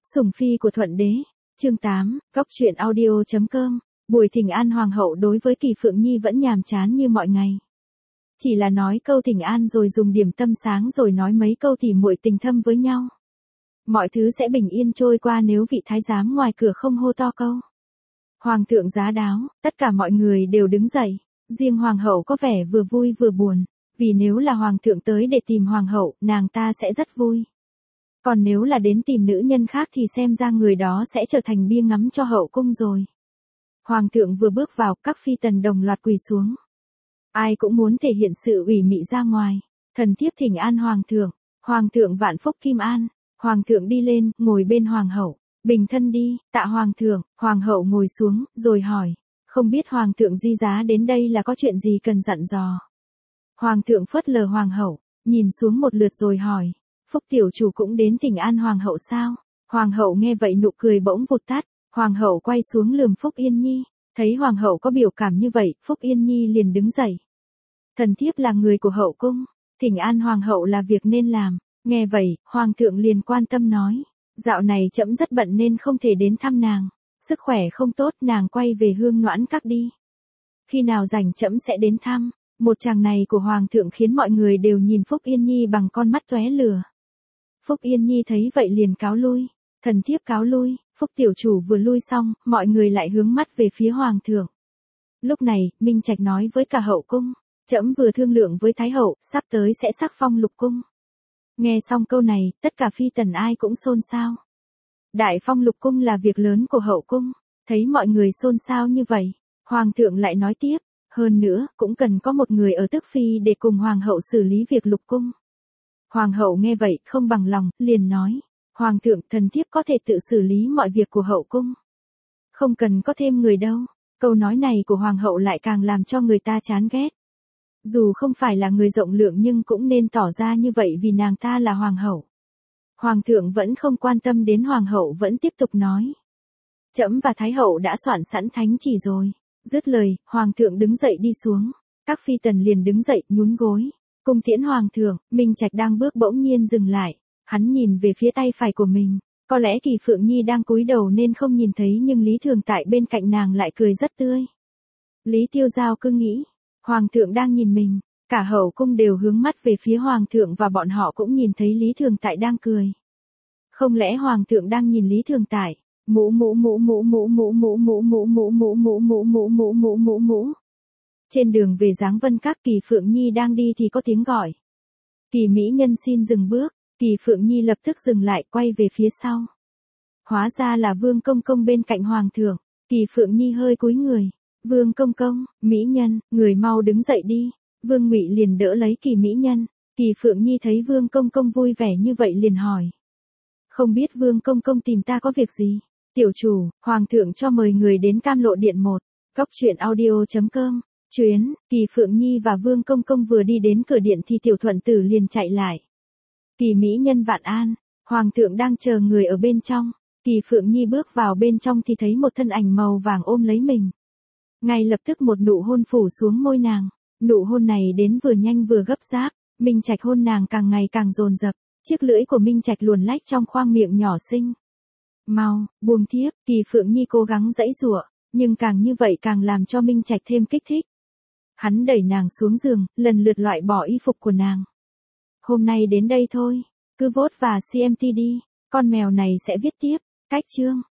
Sủng phi của Thuận đế. Chương 8, Góc truyện audio.com. Buổi thỉnh an hoàng hậu đối với Kỳ Phượng Nhi vẫn nhàm chán như mọi ngày. Chỉ là nói câu thỉnh an rồi dùng điểm tâm sáng rồi nói mấy câu tỉ muội tình thâm với nhau. Mọi thứ sẽ bình yên trôi qua nếu vị thái giám ngoài cửa không hô to câu. Hoàng thượng giá đáo, tất cả mọi người đều đứng dậy. Riêng hoàng hậu có vẻ vừa vui vừa buồn, vì nếu là hoàng thượng tới để tìm hoàng hậu, nàng ta sẽ rất vui. Còn nếu là đến tìm nữ nhân khác thì xem ra người đó sẽ trở thành bia ngắm cho hậu cung rồi. Hoàng thượng vừa bước vào, các phi tần đồng loạt quỳ xuống. Ai cũng muốn thể hiện sự ủy mị ra ngoài. Thần thiếp thỉnh an hoàng thượng. Hoàng thượng vạn phúc kim an. Hoàng thượng đi lên, ngồi bên hoàng hậu. Bình thân đi, tạ hoàng thượng. Hoàng hậu ngồi xuống, rồi hỏi. Không biết hoàng thượng di giá đến đây là có chuyện gì cần dặn dò. Hoàng thượng phớt lờ hoàng hậu, nhìn xuống một lượt rồi hỏi. Phúc tiểu chủ cũng đến thỉnh an hoàng hậu sao? Hoàng hậu nghe vậy nụ cười bỗng vụt tắt. Hoàng hậu quay xuống lườm Phúc Yên Nhi. Thấy hoàng hậu có biểu cảm như vậy, Phúc Yên Nhi liền đứng dậy. Thần thiếp là người của hậu cung, thỉnh an hoàng hậu là việc nên làm. Nghe vậy, hoàng thượng liền quan tâm nói. Dạo này trẫm rất bận nên không thể đến thăm nàng. Sức khỏe không tốt, nàng quay về Hương Noãn Các đi. Khi nào rảnh trẫm sẽ đến thăm. Một tràng này của hoàng thượng khiến mọi người đều nhìn Phúc Yên Nhi bằng con mắt tóe lửa. Phúc Yên Nhi thấy vậy liền cáo lui. Thần thiếp cáo lui. Phúc tiểu chủ vừa lui xong, mọi người lại hướng mắt về phía hoàng thượng. Lúc này, Minh Trạch nói với cả hậu cung. Trẫm vừa thương lượng với thái hậu, sắp tới sẽ sắc phong lục cung. Nghe xong câu này, tất cả phi tần ai cũng xôn xao. Đại phong lục cung là việc lớn của hậu cung. Thấy mọi người xôn xao như vậy, hoàng thượng lại nói tiếp. Hơn nữa, cũng cần có một người ở tước phi để cùng hoàng hậu xử lý việc lục cung. Hoàng hậu nghe vậy, không bằng lòng, liền nói. Hoàng thượng, thần thiếp có thể tự xử lý mọi việc của hậu cung. Không cần có thêm người đâu. Câu nói này của hoàng hậu lại càng làm cho người ta chán ghét. Dù không phải là người rộng lượng nhưng cũng nên tỏ ra như vậy vì nàng ta là hoàng hậu. Hoàng thượng vẫn không quan tâm đến hoàng hậu vẫn tiếp tục nói. Trẫm và thái hậu đã soạn sẵn thánh chỉ rồi. Dứt lời, hoàng thượng đứng dậy đi xuống. Các phi tần liền đứng dậy, nhún gối. Cung tiễn hoàng thượng. Minh Trạch đang bước bỗng nhiên dừng lại. Hắn nhìn về phía tay phải của mình. Có lẽ Kỳ Phượng Nhi đang cúi đầu nên không nhìn thấy nhưng Lý Thường Tại bên cạnh nàng lại cười rất tươi. Lý Tiêu Giao cứ nghĩ. Hoàng thượng đang nhìn mình. Cả hậu cung đều hướng mắt về phía hoàng thượng và bọn họ cũng nhìn thấy Lý Thường Tại đang cười. Không lẽ hoàng thượng đang nhìn Lý Thường Tại? Mũ mũ mũ mũ mũ mũ mũ mũ mũ mũ mũ mũ mũ mũ mũ mũ mũ mũ. Trên đường về Giáng Vân Các, Kỳ Phượng Nhi đang đi thì có tiếng gọi. Kỳ mỹ nhân xin dừng bước. Kỳ Phượng Nhi lập tức dừng lại, quay về phía sau. Hóa ra là Vương Công Công bên cạnh hoàng thượng. Kỳ Phượng Nhi hơi cúi người. Vương Công Công, mỹ nhân, người mau đứng dậy đi. Vương Ngụy liền đỡ lấy Kỳ mỹ nhân. Kỳ Phượng Nhi thấy Vương Công Công vui vẻ như vậy liền hỏi. Không biết Vương Công Công tìm ta có việc gì? Tiểu chủ, hoàng thượng cho mời người đến Cam Lộ Điện 1. Góc truyện audio.com. Chuyến, Kỳ Phượng Nhi và Vương Công Công vừa đi đến cửa điện thì Tiểu Thuận Tử liền chạy lại. Kỳ mỹ nhân vạn an, hoàng thượng đang chờ người ở bên trong. Kỳ Phượng Nhi bước vào bên trong thì thấy một thân ảnh màu vàng ôm lấy mình. Ngay lập tức một nụ hôn phủ xuống môi nàng. Nụ hôn này đến vừa nhanh vừa gấp gáp. Minh Trạch hôn nàng càng ngày càng dồn dập. Chiếc lưỡi của Minh Trạch luồn lách trong khoang miệng nhỏ xinh. Mau, buông thiếp. Kỳ Phượng Nhi cố gắng giãy giụa, nhưng càng như vậy càng làm cho Minh Trạch thêm kích thích. Hắn đẩy nàng xuống giường, lần lượt loại bỏ y phục của nàng. Hôm nay đến đây thôi, cứ vote và CMT đi, con mèo này sẽ viết tiếp. Cách chương.